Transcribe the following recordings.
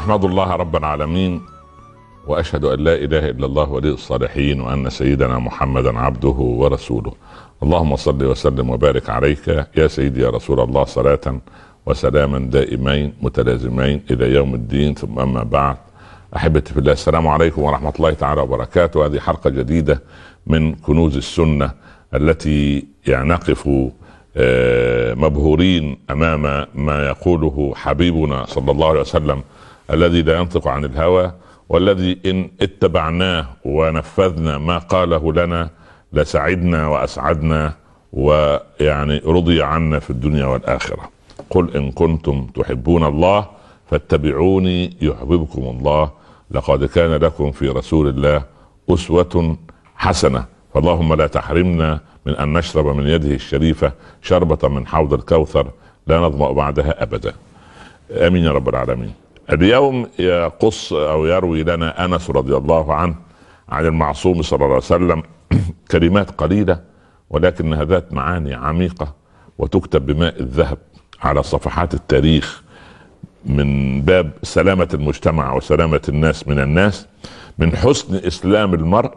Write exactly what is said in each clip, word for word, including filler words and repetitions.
أحمد الله رب العالمين، وأشهد أن لا إله إلا الله ولي الصالحين، وأن سيدنا محمدا عبده ورسوله. اللهم صل وسلم وبارك عليك يا سيدي يا رسول الله، صلاة وسلاما دائمين متلازمين إلى يوم الدين. ثم أما بعد، أحبتي في الله، السلام عليكم ورحمة الله تعالى وبركاته. هذه حلقة جديدة من كنوز السنة التي نقف مبهورين أمام ما يقوله حبيبنا صلى الله عليه وسلم الذي لا ينطق عن الهوى، والذي إن اتبعناه ونفذنا ما قاله لنا لسعدنا وأسعدنا، ويعني رضي عنا في الدنيا والآخرة. قل إن كنتم تحبون الله فاتبعوني يحببكم الله، لقد كان لكم في رسول الله أسوة حسنة. فاللهم لا تحرمنا من أن نشرب من يده الشريفة شربة من حوض الكوثر لا نظمأ بعدها أبدا، آمين يا رب العالمين. اليوم يقص أو يروي لنا أنس رضي الله عنه عن المعصوم صلى الله عليه وسلم كلمات قليلة ولكنها ذات معاني عميقة، وتكتب بماء الذهب على صفحات التاريخ من باب سلامة المجتمع وسلامة الناس من الناس. من حسن إسلام المرء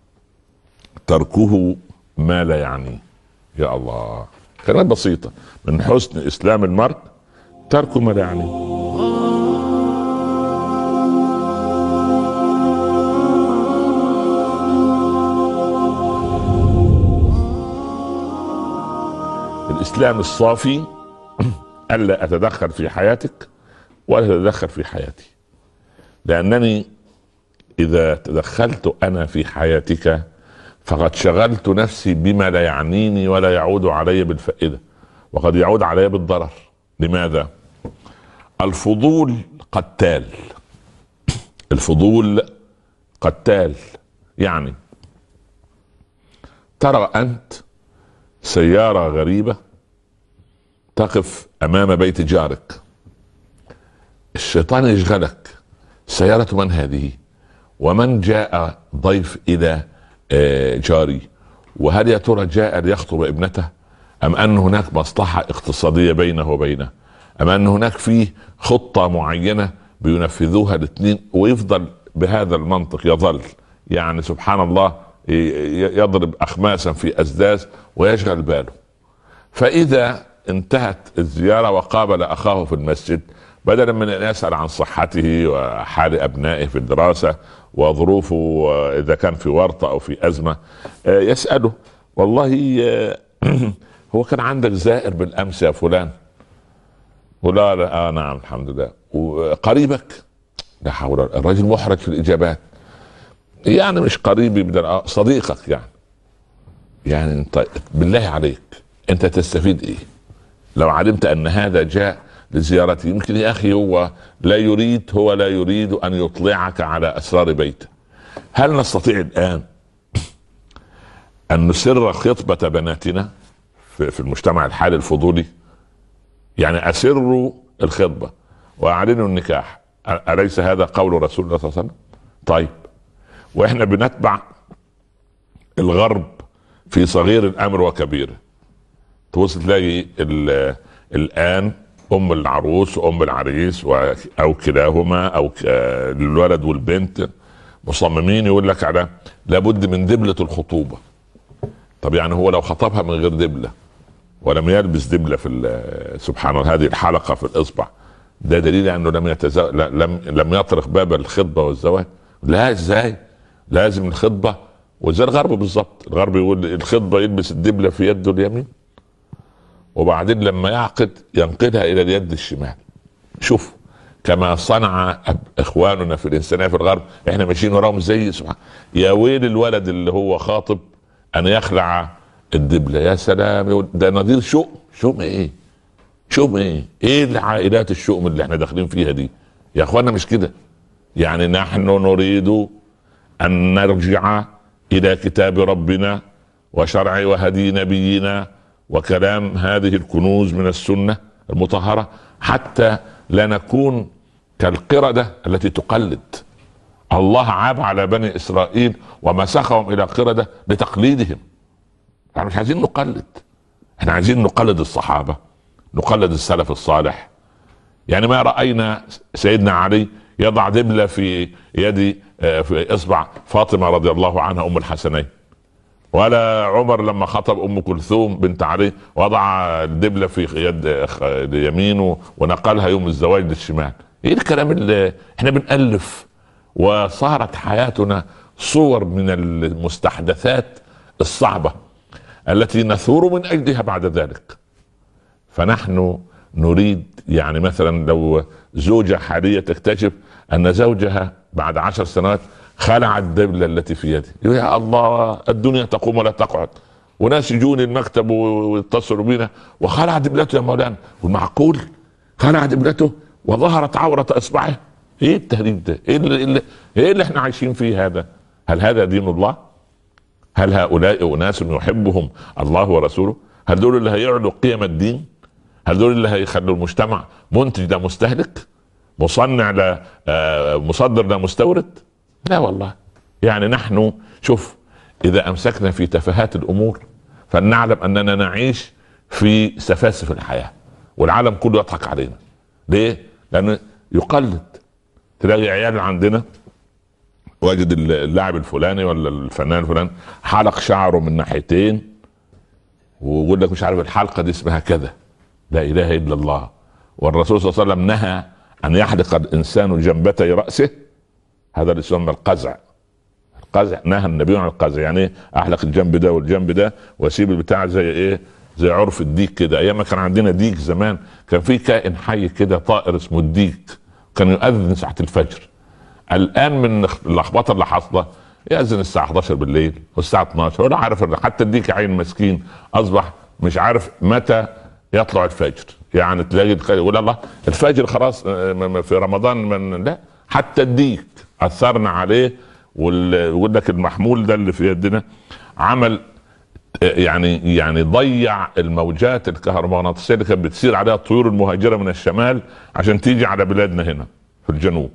تركه ما لا يعنيه. يا الله، كلمات بسيطة. من حسن إسلام المرء تركه ما لا يعنيه. الإسلام الصافي ألا أتدخل في حياتك ولا تتدخل في حياتي، لأنني إذا تدخلت أنا في حياتك فقد شغلت نفسي بما لا يعنيني ولا يعود علي بالفائدة، وقد يعود علي بالضرر. لماذا؟ الفضول قتال. الفضول قتال. يعني ترى أنت سيارة غريبة تقف أمام بيت جارك، الشيطان يشغلك، سيارة من هذه؟ ومن جاء ضيف إلى جاري؟ وهل يا ترى جاء ليخطب ابنته، أم أن هناك مصلحة اقتصادية بينه وبينه، أم أن هناك فيه خطة معينة بينفذوها الاثنين؟ ويفضل بهذا المنطق يظل يعني سبحان الله يضرب أخماسا في أسداس ويشغل باله. فإذا انتهت الزيارة وقابل أخاه في المسجد، بدلا من أن يسأل عن صحته وحال أبنائه في الدراسة وظروفه إذا كان في ورطة أو في أزمة، يسأله والله هو كان عندك زائر بالأمس يا فلان؟ ولا لا آه نعم الحمد لله. وقريبك؟ لا حول. الرجل محرج في الإجابات، يعني مش قريبي بدل صديقك يعني. يعني انت بالله عليك انت تستفيد ايه لو علمت ان هذا جاء لزيارتي؟ يمكن يا اخي هو لا يريد هو لا يريد ان يطلعك على اسرار بيته. هل نستطيع الان ان نسر خطبة بناتنا في المجتمع الحالي الفضولي؟ يعني اسروا الخطبة واعلنوا النكاح، اليس هذا قول رسول الله صلى الله عليه وسلم؟ طيب، واحنا بنتبع الغرب في صغير الامر وكبيره. تبص تلاقي الان ام العروس وام العريس او كلاهما او الولد والبنت مصممين يقول لك على لابد من دبلة الخطوبة. طب يعني هو لو خطبها من غير دبلة ولم يلبس دبلة في سبحان الله هذه الحلقة في الاصبع، ده دليل انه لم يتزوج، لم لم يطرق باب الخطبة والزواج؟ لا، ازاي؟ لازم الخطبة. وزي الغرب بالظبط، الغرب يقول الخطبة يلبس الدبلة في يده اليمين، وبعدين لما يعقد ينقلها الى اليد الشمال. شوف كما صنع اخواننا في الانسانية في الغرب، احنا ماشيين وراهم زي سبحان. يا ويل الولد اللي هو خاطب ان يخلع الدبلة. يا سلام، ده نظير شؤم. شؤم ايه؟ شؤم ايه؟ ايه العائلات الشؤم اللي احنا داخلين فيها دي يا اخوانا؟ مش كده. يعني نحن نريد أن نرجع إلى كتاب ربنا وشرع وهدي نبينا وكلام هذه الكنوز من السنة المطهرة، حتى لا نكون كالقردة التي تقلد. الله عاب على بني إسرائيل ومسخهم إلى قردة لتقليدهم. احنا مش عايزين نقلد، احنا عايزين نقلد الصحابة، نقلد السلف الصالح. يعني ما رأينا سيدنا علي يضع دبلة في يد في اصبع فاطمة رضي الله عنها ام الحسنين، ولا عمر لما خطب ام كلثوم بنت علي وضع الدبلة في يد يمينه ونقلها يوم الزواج للشمال. ايه الكلام اللي احنا بنألف؟ وصارت حياتنا صور من المستحدثات الصعبة التي نثور من اجلها بعد ذلك. فنحن نريد يعني مثلا لو زوجة حالية تكتشف ان زوجها بعد عشر سنوات خلع الدبلة التي في يده، يا الله الدنيا تقوم ولا تقعد، وناس يجون المكتب ويتصلوا بينا وخلع دبلته يا مولانا، والمعقول خلع دبلته وظهرت عورة اصبعه؟ ايه التهريج ده؟ ايه اللي, اللي, إيه اللي احنا عايشين فيه هذا؟ هل هذا دين الله؟ هل هؤلاء اناس يحبهم الله ورسوله؟ هل دول اللي هيعلوا قيم الدين؟ هل دول اللي هيخلوا المجتمع منتج لا مستهلك، مصنع لا مصدر لا مستورد؟ لا والله. يعني نحن شوف، اذا امسكنا في تفاهات الامور فلنعلم اننا نعيش في سفاسف الحياة، والعالم كله يضحك علينا. ليه؟ لانه يقلد. تلاقي عيال عندنا واجد اللاعب الفلاني ولا الفنان الفلاني حلق شعره من ناحيتين ويقول لك مش عارف الحلقة دي اسمها كذا. لا اله الا الله. والرسول صلى الله عليه وسلم نهى ان يحلق الانسان جنبتي رأسه، هذا اللي يسمى القزع. القزع نهى النبي عن القزع، يعني احلق الجنب ده والجنب ده واسيب البتاع زي ايه، زي عرف الديك كده. ايام ما كان عندنا ديك زمان كان في كائن حي كده طائر اسمه الديك، كان يؤذن ساعة الفجر. الان من اللخبطه اللي حاصله يأذن الساعة احد عشر بالليل والساعة اتناشر، ولا عارف حتى الديك عين مسكين اصبح مش عارف متى يطلع الفجر. يعني تلاقي يقول الله الفجر خلاص في رمضان من لا، حتى الديك اثرنا عليه. ويقول لك المحمول ده اللي في يدنا عمل يعني يعني ضيع الموجات الكهرومغناطيسيه اللي كانت بتسير عليها الطيور المهاجره من الشمال عشان تيجي على بلادنا هنا في الجنوب.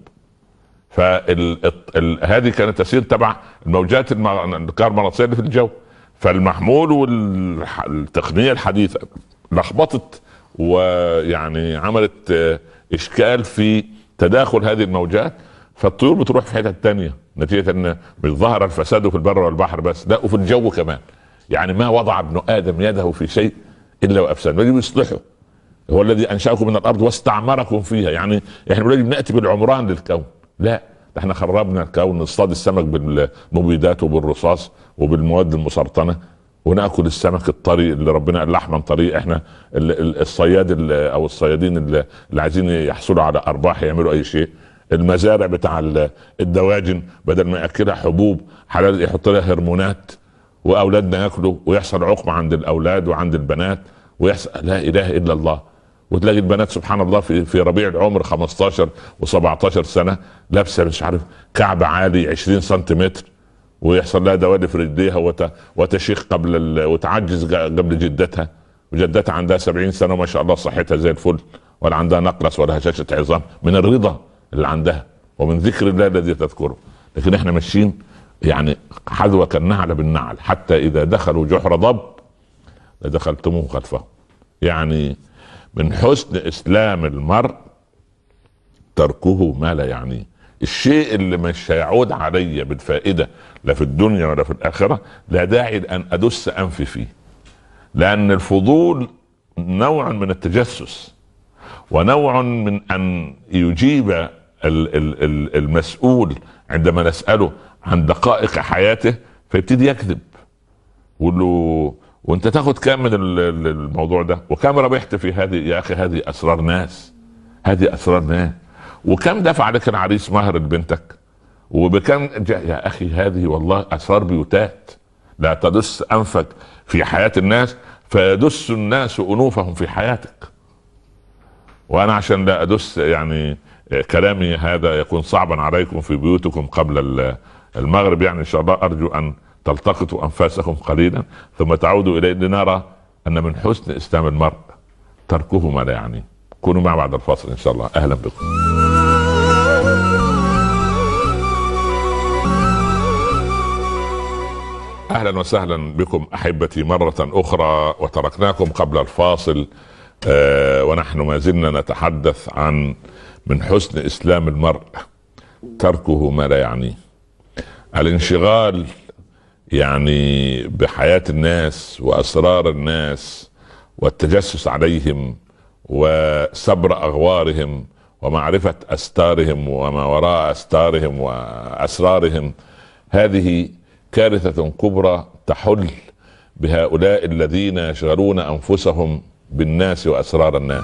فهذه كانت تسير تبع الموجات الكهرومغناطيسيه اللي في الجو. فالمحمول والتقنيه الحديثه لخبطت ويعني عملت اشكال في تداخل هذه الموجات، فالطيور بتروح في حتة تانية نتيجة ان مش ظهر الفساد في البر والبحر بس، لا وفي الجو كمان. يعني ما وضع ابن ادم يده في شيء الا وافسد، يجب يصلحه. هو الذي انشاكم من الارض واستعمركم فيها. يعني احنا بنجي ناتي بالعمران للكون، لا احنا خربنا الكون، نصطاد السمك بالمبيدات وبالرصاص وبالمواد المسرطنه، وناكل السمك الطري اللي ربنا قال لحما طري. احنا الصياد او الصيادين اللي عايزين يحصلوا على ارباح يعملوا اي شيء. المزارع بتاع الدواجن بدل ما ياكلها حبوب حلال يحط لها هرمونات، واولادنا ياكلوا ويحصل عقم عند الاولاد وعند البنات ويحصل لا اله الا الله. وتلاقي البنات سبحان الله في في ربيع العمر خمستاشر وسبعتاشر سنه لابسه مش عارف كعب عالي عشرين سنتيمتر، ويحصل لها دوالي في رجليها وت... وتشيخ قبل ال... وتعجز قبل جدتها، وجدتها عندها سبعين سنه وما شاء الله صحتها زي الفل، ولا عندها نقرس ولا هشاشه عظام من الرضا اللي عندها ومن ذكر الله الذي تذكره. لكن احنا ماشيين يعني حذو كالنعل بالنعل، حتى اذا دخلوا جحر ضب لدخلتموه خلفه. يعني من حسن اسلام المرء تركه ما لا يعنيه. الشيء اللي مش هيعود علي بالفائدة لا في الدنيا ولا في الآخرة لا داعي أن أدس أنفي فيه، لأن الفضول نوع من التجسس، ونوع من أن يجيب المسؤول عندما نسأله عن دقائق حياته فيبتدي يكذب، ويقول له وانت تاخد كام من الموضوع ده، وكم ربحت في هذه يا اخي؟ هذه اسرار ناس، هذه اسرار ناس. وكم دفع لك العريس مهر لبنتك؟ وبكم يا اخي؟ هذه والله اسرار بيوتات. لا تدس انفك في حياة الناس فيدس الناس انوفهم في حياتك. وانا عشان لا ادس يعني كلامي هذا يكون صعبا عليكم في بيوتكم قبل المغرب، يعني ان شاء الله ارجو ان تلتقطوا انفاسكم قليلا ثم تعودوا اليه لنرى ان من حسن اسلام المرء تركه ما لا يعني. كونوا معي بعد الفاصل ان شاء الله. اهلا بكم. اهلا وسهلا بكم احبتي مرة اخرى، وتركناكم قبل الفاصل آه ونحن ما زلنا نتحدث عن من حسن اسلام المرء تركه ما لا يعنيه. الانشغال يعني بحياة الناس واسرار الناس والتجسس عليهم وسبر اغوارهم ومعرفة استارهم وما وراء استارهم واسرارهم، هذه كارثة كبرى تحل بهؤلاء الذين يشغلون انفسهم بالناس واسرار الناس.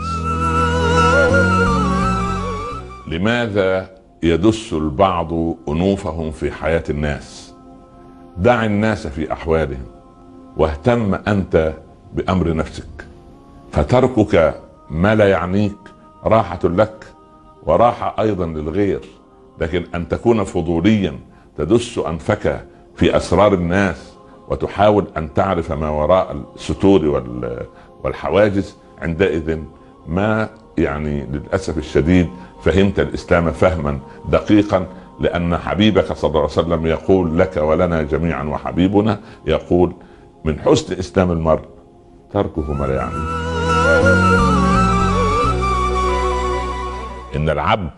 لماذا يدس البعض انوفهم في حياة الناس؟ دع الناس في احوالهم واهتم انت بامر نفسك، فتركك ما لا يعنيك راحة لك وراحة ايضا للغير. لكن ان تكون فضوليا تدس انفك في اسرار الناس وتحاول ان تعرف ما وراء الستور والحواجز، عندئذ ما يعني للاسف الشديد فهمت الاسلام فهما دقيقا. لان حبيبك صلى الله عليه وسلم يقول لك ولنا جميعا، وحبيبنا يقول من حسن اسلام المرء تركه ما لا يعنيه. ان العبد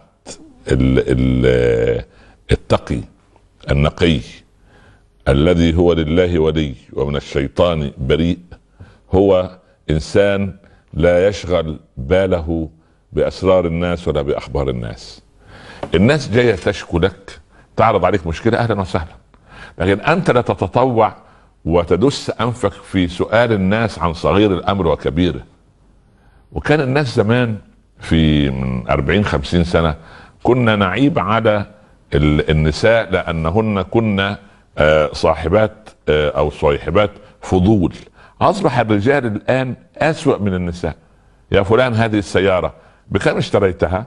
التقي النقي الذي هو لله ولي ومن الشيطان بريء هو انسان لا يشغل باله باسرار الناس ولا باخبار الناس. الناس جايه تشكو لك، تعرض عليك مشكله، اهلا وسهلا، لكن انت لا تتطوع وتدس انفك في سؤال الناس عن صغير الامر وكبيره. وكان الناس زمان في من أربعين خمسين سنه كنا نعيب على النساء لانهن كنا صاحبات او صاحبات فضول. اصبح الرجال الان اسوأ من النساء. يا فلان هذه السيارة بكم اشتريتها؟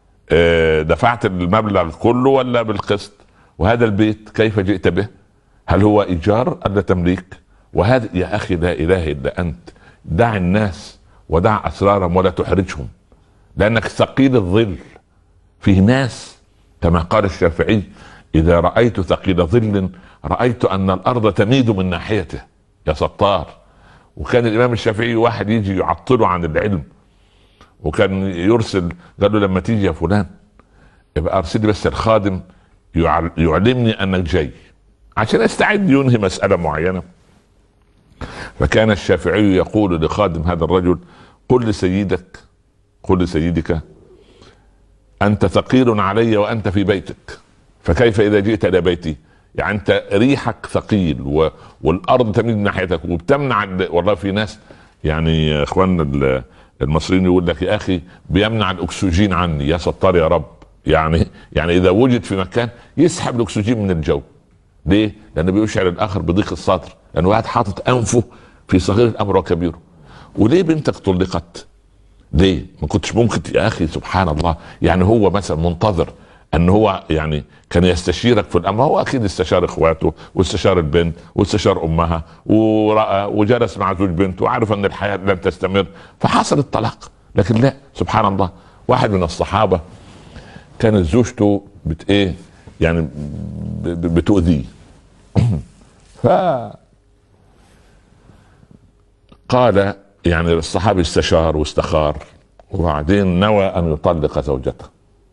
دفعت المبلغ كله ولا بالقسط؟ وهذا البيت كيف جئت به؟ هل هو ايجار أم تمليك؟ وهذا يا اخي لا اله الا انت. دع الناس ودع اسرارهم ولا تحرجهم، لانك ثقيل الظل. فيه ناس كما قال الشافعي اذا رأيت ثقيل ظل رأيت ان الارض تميد من ناحيته. يا ستار. وكان الامام الشافعي واحد يجي يعطله عن العلم، وكان يرسل قال له لما تيجي يا فلان يبقى ارسل لي بس الخادم يعلمني انك جاي عشان استعد ينهي مسألة معينة. فكان الشافعي يقول لخادم هذا الرجل قل لسيدك قل لسيدك انت ثقيل علي وانت في بيتك، فكيف اذا جئت الى بيتي؟ يعني انت ريحك ثقيل و... والارض تميل ناحيتك وبتمنع. والله في ناس يعني اخواننا المصريين يقول لك يا اخي بيمنع الاكسجين عني. يا ستار يا رب. يعني يعني اذا وجد في مكان يسحب الاكسجين من الجو. ليه؟ لانه بيشعر الاخر بضيق الصدر، لانه واحد حاطط انفه في صغير الامر وكبيره. وليه بنتك طلقت؟ ليه؟ ما كنتش ممكن يا اخي؟ سبحان الله. يعني هو مثلا منتظر ان هو يعني كان يستشيرك في الامر. هو اكيد استشار اخواته واستشار البنت واستشار امها ورأى وجلس مع زوج بنته وعرف ان الحياة لن تستمر فحصل الطلاق. لكن لا، سبحان الله. واحد من الصحابة كانت زوجته بت ايه يعني بتؤذيه ف قال يعني الصحابي استشار واستخار وبعدين نوى ان يطلق زوجته.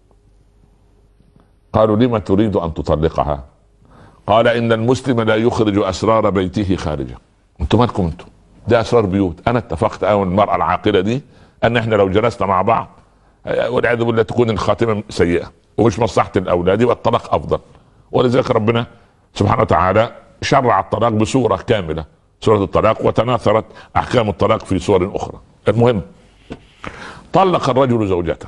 قالوا لما تريد ان تطلقها؟ قال ان المسلم لا يخرج اسرار بيته خارجه. انتم مالكم انتم؟ ده اسرار بيوت. انا اتفقت انا والمرأة العاقلة دي ان احنا لو جلسنا مع بعض والعياذ بالله تكون الخاتمة سيئة ومش مصلحة الاولاد والطلاق افضل. ولذلك ربنا سبحانه وتعالى شرع الطلاق بصورة كاملة، سورة الطلاق، وتناثرت احكام الطلاق في صور اخرى. المهم طلق الرجل زوجته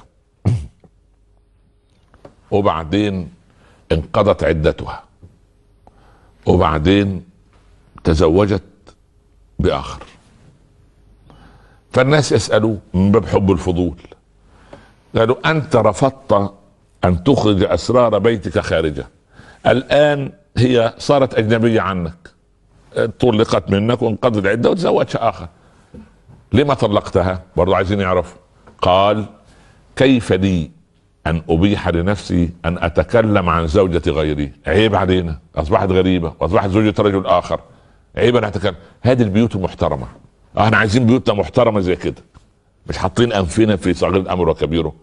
وبعدين انقضت عدتها وبعدين تزوجت بآخر. فالناس يسألوا من باب حب الفضول، قالوا أنت رفضت أن تخرج أسرار بيتك خارجة، الآن هي صارت أجنبية عنك، طلقت منك وانقضت العدة وتزوجت آخر، لما طلقتها؟ برضو عايزين يعرفوا. قال كيف لي ان ابيح لنفسي ان اتكلم عن زوجة غيري؟ عيب علينا، اصبحت غريبة واصبحت زوجة رجل اخر، عيب ان اتكلم. هذه البيوت محترمة، احنا عايزين بيوتنا محترمة زي كده. مش حاطين انفنا في صغير الامر وكبيره،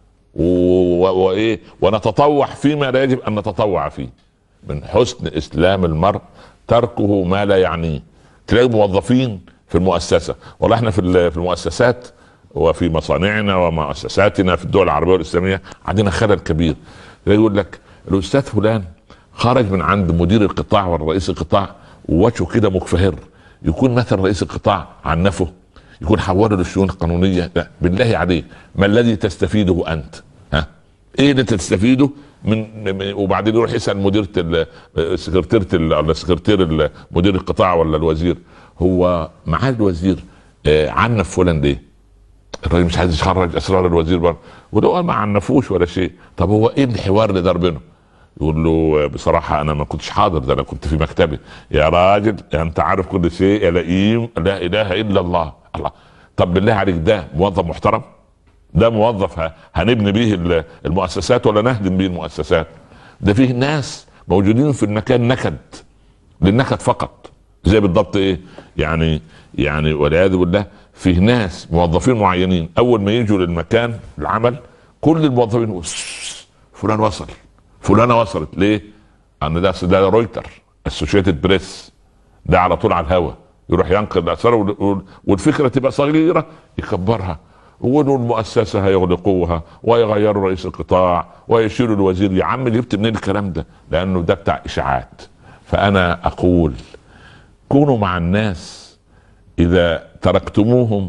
وايه ونتطوع فيما لا يجب ان نتطوع فيه. من حسن اسلام المرء تركه ما لا يعنيه. تلاقي موظفين في المؤسسه، والله احنا في في المؤسسات وفي مصانعنا ومؤسساتنا في الدول العربيه والاسلاميه عندنا خلل كبير. يقول لك الاستاذ فلان خرج من عند مدير القطاع والرئيس القطاع ووجهه كده مكفهر، يكون مثلا رئيس القطاع عنفه، يكون حوله للشؤون القانونيه. لا بالله عليك، ما الذي تستفيده انت؟ ها ايه اللي تستفيده من؟ وبعدين يروح يسال مديره السكرتيره ولا سكرتير مدير القطاع ولا الوزير، هو معاه الوزير آه عنف فلان ليه؟ الراجل مش عايز يخرج اسرار الوزير بره، وده ما عنفوش ولا شيء. طب هو ايه الحوار اللي دار بينهم؟ يقول له بصراحه انا ما كنتش حاضر، ده انا كنت في مكتبي. يا راجل انت عارف كل شيء يا لئيم، لا اله الا الله. الله، طب بالله عليك ده موظف محترم؟ ده موظف هنبني به المؤسسات ولا نهدم به المؤسسات؟ ده فيه ناس موجودين في المكان نكد، للنكد فقط. زي بالضبط ايه يعني يعني والعياذ بالله فيه ناس موظفين معينين اول ما يجوا للمكان العمل كل الموظفين فلان وصل، فلانه وصلت. ليه؟ ان ده ده رويتر، اسوشيتد بريس، ده على طول على الهوا يروح ينقل الاسرار، والفكره تبقى صغيره يكبرها، والمؤسسه هيغلقوها ويغيروا رئيس القطاع ويشيلوا الوزير. يا عم اللي جبت منين الكلام ده؟ لانه ده بتاع اشاعات. فانا اقول كونوا مع الناس، اذا تركتموهم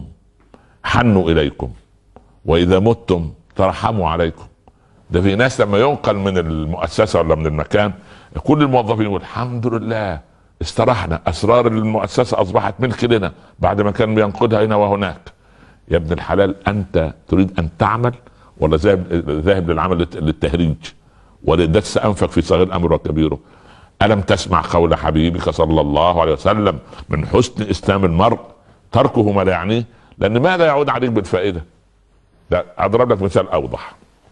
حنوا اليكم، واذا متم ترحموا عليكم. ده في ناس لما ينقل من المؤسسه ولا من المكان كل الموظفين يقول الحمد لله استرحنا، اسرار المؤسسه اصبحت ملك لنا بعد ما كان بينقلها هنا وهناك. يا ابن الحلال، انت تريد ان تعمل ولا ذاهب ذاهب للعمل للتهريج ولدس انفك في صغير الامر وكبيره؟ الم تسمع قول حبيبك صلى الله عليه وسلم من حسن اسلام المرء تركه ما لا يعنيه؟ لان ماذا يعود عليك بالفائده؟ لا اضرب لك مثال اوضح.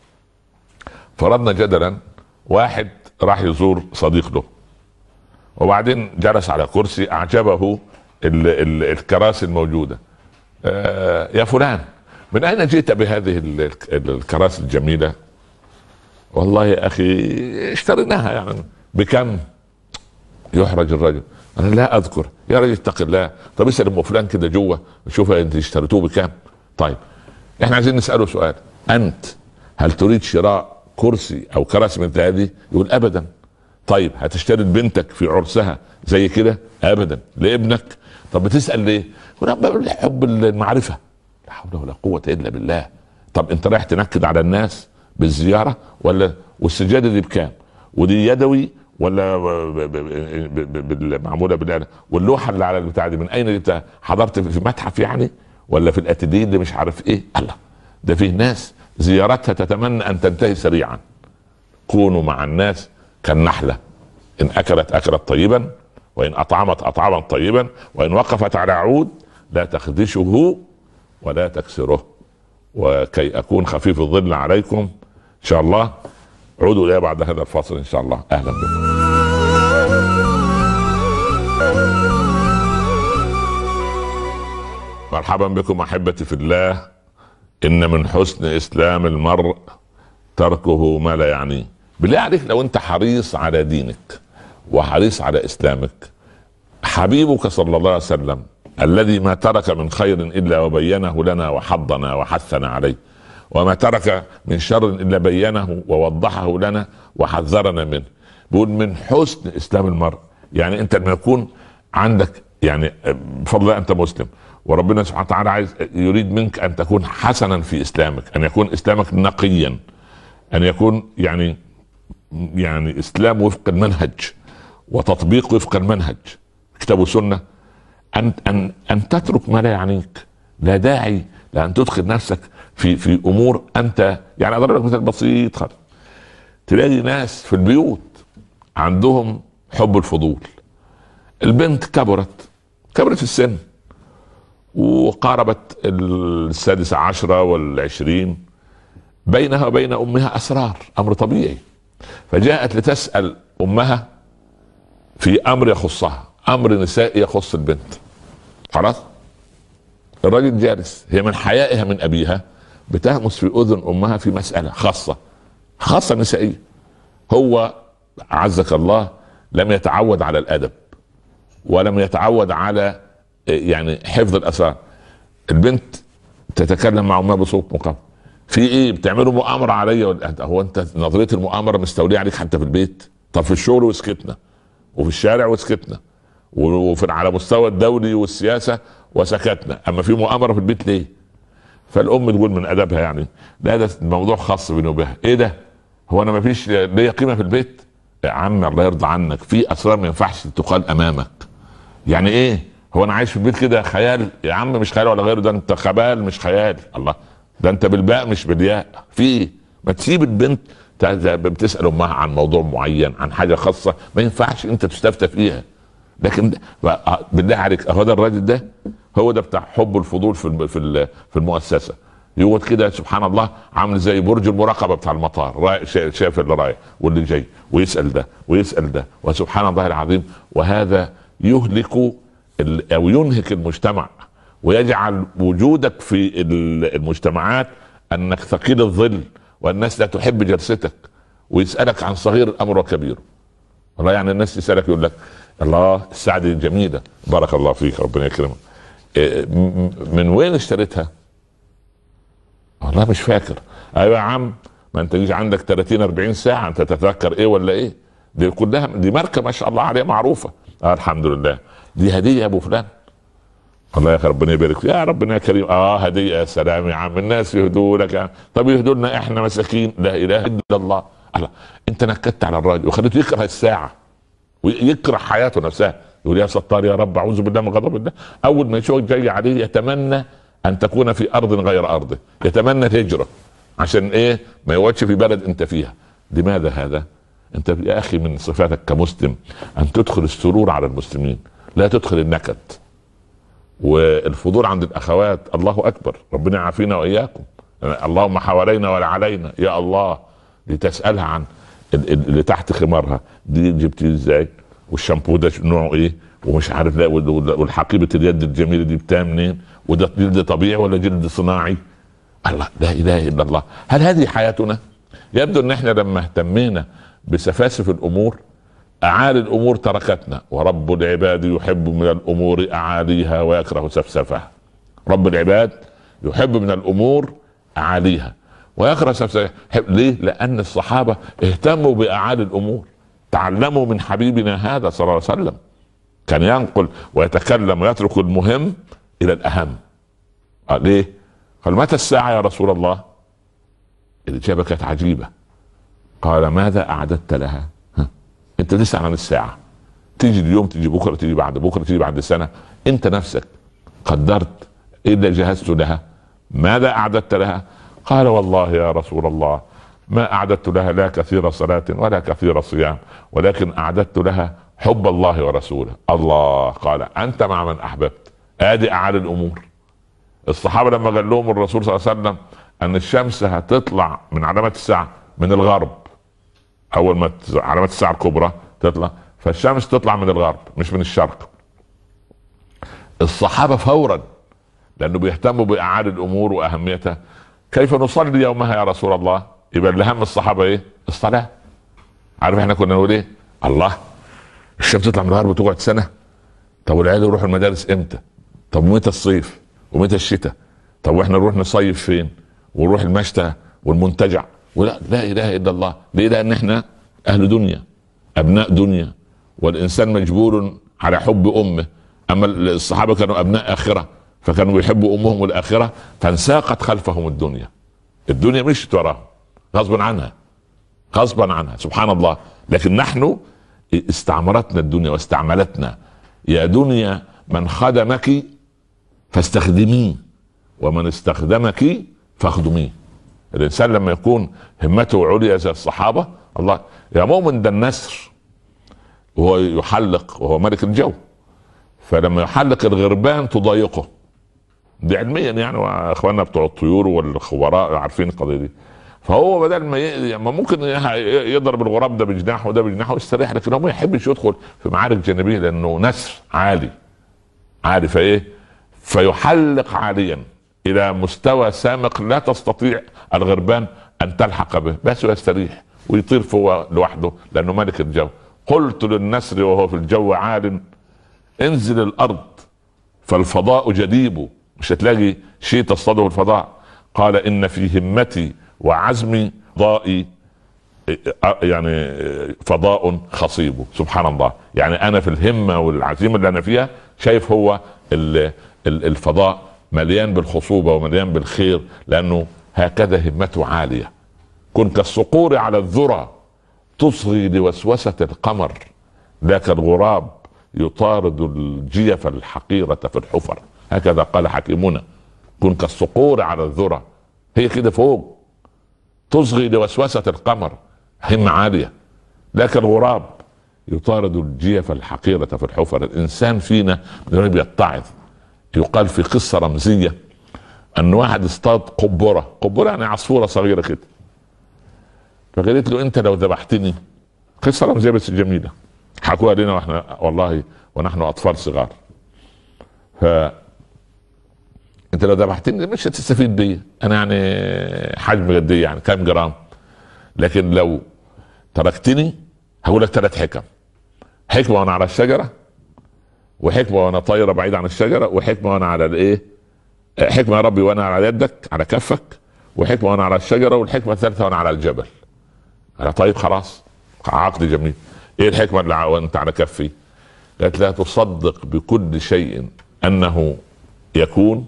فرضنا جدلا واحد راح يزور صديق له، وبعدين جلس على كرسي اعجبه ال ال الكراسي الموجوده. آه يا فلان، من اين جئت بهذه الكراسي الجميله؟ والله يا اخي اشتريناها. يعني بكم؟ يحرج الرجل، انا لا اذكر. يا رجل اتق الله، طب اسال ام فلان كده جوه شوف انت اشتريتوه بكم. طيب احنا عايزين نساله سؤال، انت هل تريد شراء كرسي او كراسي مثل هذه؟ يقول ابدا. طيب هتشتري بنتك في عرسها زي كده؟ ابدا. لابنك؟ طب بتسال ليه؟ يقول حب المعرفه. لا حول ولا قوه الا بالله. طب انت رايح تنكد على الناس بالزياره ولا؟ والسجاده دي بكام؟ ودي يدوي ولا معموله بالآلة؟ واللوحه اللي على البتاع دي من اين جبتها؟ حضرت في متحف يعني ولا في الاتيليه اللي مش عارف ايه؟ الله، ده فيه ناس زيارتها تتمنى ان تنتهي سريعا. كونوا مع الناس كالنحله، ان اكلت اكلت طيبا، وان اطعمت اطعما طيبا، وان وقفت على عود لا تخدشه ولا تكسره. وكي اكون خفيف الظل عليكم ان شاء الله عودوا الي بعد هذا الفاصل ان شاء الله. اهلا بكم. مرحبا بكم احبتي في الله. ان من حسن اسلام المرء تركه ما لا يعنيه. بالله عليك لو انت حريص على دينك وحريص على اسلامك، حبيبك صلى الله عليه وسلم الذي ما ترك من خير الا وبينه لنا وحضنا وحثنا عليه، وما ترك من شر الا بينه ووضحه لنا وحذرنا منه. بيقول من حسن اسلام المرء، يعني انت لما يكون عندك يعني بفضل الله انت مسلم، وربنا سبحانه وتعالى عايز يريد منك ان تكون حسنا في اسلامك، ان يكون اسلامك نقيا، ان يكون يعني يعني اسلام وفق المنهج وتطبيق وفق المنهج كتاب وسنه. ان ان ان تترك ما لا يعنيك. لا داعي لان تدخل نفسك في في امور انت يعني. اضرب لك مثال بسيط خالص. تلاقي ناس في البيوت عندهم حب الفضول. البنت كبرت كبرت في السن وقاربت السادسة عشرة والعشرين، بينها وبين امها اسرار، امر طبيعي. فجاءت لتسأل امها في امر يخصها، امر نسائي يخص البنت. خلاص الراجل جالس، هي من حيائها من ابيها بتهمس في اذن امها في مساله خاصه خاصه نسائيه. هو عزك الله لم يتعود على الادب ولم يتعود على يعني حفظ الاسرار. البنت تتكلم مع امها بصوت مقام، في ايه بتعملوا مؤامره عليا؟ هو انت نظريه المؤامره مستوليه عليك حتى في البيت؟ طب في الشغل وسكتنا، وفي الشارع وسكتنا، وفي على مستوى الدولي والسياسه وسكتنا، اما في مؤامره في البيت ليه؟ فالام تقول من ادبها يعني لا ده الموضوع خاص بيني وبها. ايه ده؟ هو انا ما فيش ليا قيمه في البيت؟ يا عم الله يرضى عنك، في اسرار ما ينفعش تقال امامك. يعني ايه؟ هو انا عايش في البيت كده خيال؟ يا عم مش خيال ولا غيره، ده انت خبال مش خيال. الله، ده انت بالباء مش بالياء. في ايه؟ ما تسيب البنت بتسال امها عن موضوع معين، عن حاجه خاصه ما ينفعش انت تستفتى فيها. لكن بالله عليك، هو ده الراجل ده هو ده بتاع حب الفضول في في المؤسسه. يقعد كده سبحان الله عامل زي برج المراقبه بتاع المطار، شايف اللي رايح واللي جاي، ويسال ده ويسال ده، وسبحان الله العظيم. وهذا يهلك او ينهك المجتمع، ويجعل وجودك في المجتمعات انك ثقيل الظل، والناس لا تحب جلستك، ويسالك عن صغير الامر وكبيره. والله يعني الناس تسالك يقول لك الله السعدة جميلة بارك الله فيك ربنا يكرمك، من وين اشتريتها؟ والله مش فاكر. ايوه يا عم، ما انت يجي عندك ثلاثين أربعين ساعة انت تتذكر ايه ولا ايه؟ دي كلها دي ماركة ما شاء الله عليها معروفة. آه الحمد لله، دي هدية يا ابو فلان. الله يا اخي ربنا يبارك يا ربنا يا كريم. اه هدية، يا سلام يا عم، الناس يهدوا لك يعني. طب يهدوا لنا احنا مساكين؟ لا اله الا الله. الله، انت نكدت على الراجل وخليته يكره الساعة ويكره حياته نفسها، يقول يا ستار يا رب اعوذ بالله من غضب الله. اول ما يشوفك جاي عليه يتمنى ان تكون في ارض غير ارضه، يتمنى الهجره عشان ايه؟ ما يقعدش في بلد انت فيها. لماذا هذا؟ انت يا اخي من صفاتك كمسلم ان تدخل السرور على المسلمين، لا تدخل النكد والفضول عند الاخوات. الله اكبر، ربنا يعافينا واياكم. اللهم حوالينا ولا علينا يا الله. لتسالها عن اللي تحت خمارها دي جبتيه ازاي، والشامبو ده نوعه ايه، ومش عارف لا، والحقيبه اليد الجميله دي بتاع منين، وده جلد طبيعي ولا جلد صناعي؟ الله، لا اله الا الله. هل هذه حياتنا؟ يبدو ان احنا لما اهتمينا بسفاسف الامور اعالي الامور تركتنا، ورب العباد يحب من الامور اعاليها ويكره سفسفها. رب العباد يحب من الامور اعاليها ويكره سفسفها. ليه؟ لان الصحابه اهتموا باعالي الامور، تعلموا من حبيبنا هذا صلى الله عليه وسلم، كان ينقل ويتكلم ويترك المهم الى الاهم. قال ليه؟ قال متى الساعه يا رسول الله؟ الاجابه كانت عجيبه. قال ماذا اعددت لها؟ ها؟ انت تسال عن الساعه، تيجي اليوم تيجي بكره تيجي بعد بكره تيجي بعد سنه، انت نفسك قدرت ايه اللي جهزت لها؟ ماذا اعددت لها؟ قال والله يا رسول الله ما اعددت لها لا كثير صلاه ولا كثير صيام، ولكن اعددت لها حب الله ورسوله. الله، قال انت مع من احببت. ادي اعالي الامور. الصحابه لما قال لهم الرسول صلى الله عليه وسلم ان الشمس هتطلع من علامات الساعه من الغرب، اول ما علامات الساعه الكبرى تطلع، فالشمس تطلع من الغرب مش من الشرق. الصحابه فورا لانه بيهتموا باعالي الامور واهميتها، كيف نصلي يومها يا رسول الله؟ يبقى اللي هم الصحابه ايه؟ الصلاه. عارف احنا كنا نقول ايه؟ الله، الشمس تطلع من الغرب وتقعد سنه؟ طب والعيال يروحوا المدارس امتى؟ طب ومتى الصيف ومتى الشتاء؟ طب واحنا نروح نصيف فين؟ ونروح المشتى والمنتجع؟ ولا لا اله الا الله. ليه؟ لان احنا اهل دنيا، ابناء دنيا، والانسان مجبول على حب امه. اما الصحابه كانوا ابناء اخره، فكانوا يحبوا امهم والاخره، فانساقت خلفهم الدنيا. الدنيا مشت وراهم غصبا عنها، غصبا عنها سبحان الله. لكن نحن استعمرتنا الدنيا واستعملتنا. يا دنيا من خدمك فاستخدميه، ومن استخدمك فاخدميه. الانسان لما يكون همته عليا زي الصحابه، الله يا مؤمن ده النسر وهو يحلق وهو ملك الجو، فلما يحلق الغربان تضايقه. دي علميا يعني، واخواننا بتوع الطيور والخبراء عارفين القضيه دي. فهو بدل ما ي... ما ممكن يضرب الغراب ده بجناحه وده بجناحه ويستريح، لكن هو ما يحبش يدخل في معارك جانبيه لانه نسر عالي عالي. فايه؟ فيحلق عاليا الى مستوى سامق لا تستطيع الغربان ان تلحق به، بس يستريح ويطير فوق لوحده لانه ملك الجو. قلت للنسر وهو في الجو عال انزل الارض فالفضاء جديب، مش هتلاقي شيء تصطاده الفضاء. قال ان في همتي وعزمي ضائي، يعني فضاء خصيب. سبحان الله، يعني انا في الهمه والعزيمه اللي انا فيها شايف هو الفضاء مليان بالخصوبه ومليان بالخير، لانه هكذا همته عاليه. كن كالصقور على الذرى تصغي لوسوسه القمر، ذاك الغراب يطارد الجيف الحقيره في الحفر. هكذا قال حكيمنا، كن كالصقور على الذرى، هي كده فوق تصغي لوسوسه القمر، همة عالية. لكن الغراب يطارد الجيف الحقيرة في الحفر. الإنسان فينا يتعظ. يقال في قصة رمزية أن واحد اصطاد قبرة، قبرة يعني عصفورة صغيرة كده، فقالت له أنت لو ذبحتني، قصة رمزية بس جميلة، حكوها لنا واحنا والله ونحن أطفال صغار. ف أنت لو ذبحتني مش هتستفيد بي، أنا يعني حجم قد إيه، يعني كام جرام، لكن لو تركتني هقول لك ثلاث حكم. حكمه وانا على الشجره، وحكمه وانا طايره بعيد عن الشجره، وحكمه وانا على الايه، حكمه يا ربي وانا على يدك على كفك، وحكمه وانا على الشجره، والحكمه الثالثه وانا على الجبل. انا طيب خلاص، عقد جميل. ايه الحكمه اللي وانت على كفي؟ قالت لا تصدق بكل شيء انه يكون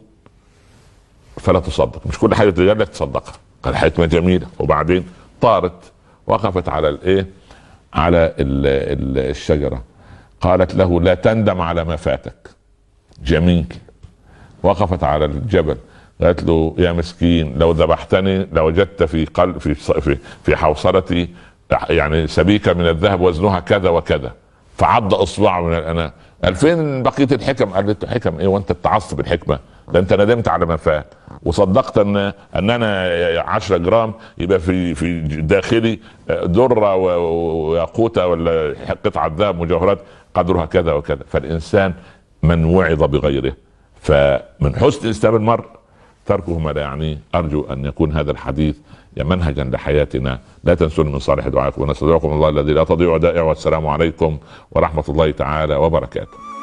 فلا تصدق، مش كل حاجه تقول لك تصدقها. قال حكمه جميله. وبعدين طارت وقفت على الايه، على ال ال الشجره، قالت له لا تندم على ما فاتك. جميل. وقفت على الجبل، قالت له يا مسكين لو ذبحتني لوجدت في قلب في في في حوصلتي يعني سبيكه من الذهب وزنها كذا وكذا، فعض اصبعه من الاناء. قال فين بقيه الحكم؟ قالت له حكم ايه وانت اتعظت بالحكمه؟ ده انت ندمت على ما فات وصدقت ان ان انا عشرة جرام يبقى في في داخلي ذره وياقوته ولا قطعه ذهب مجوهرات قدرها كذا وكذا. فالانسان من وعظ بغيره، فمن حسن اسلام المرء تركه ما لا يعنيه. ارجو ان يكون هذا الحديث منهجا لحياتنا. لا تنسون من صالح دعائكم، ونستودعكم الله الذي لا تضيع ودائعه، والسلام عليكم ورحمه الله تعالى وبركاته.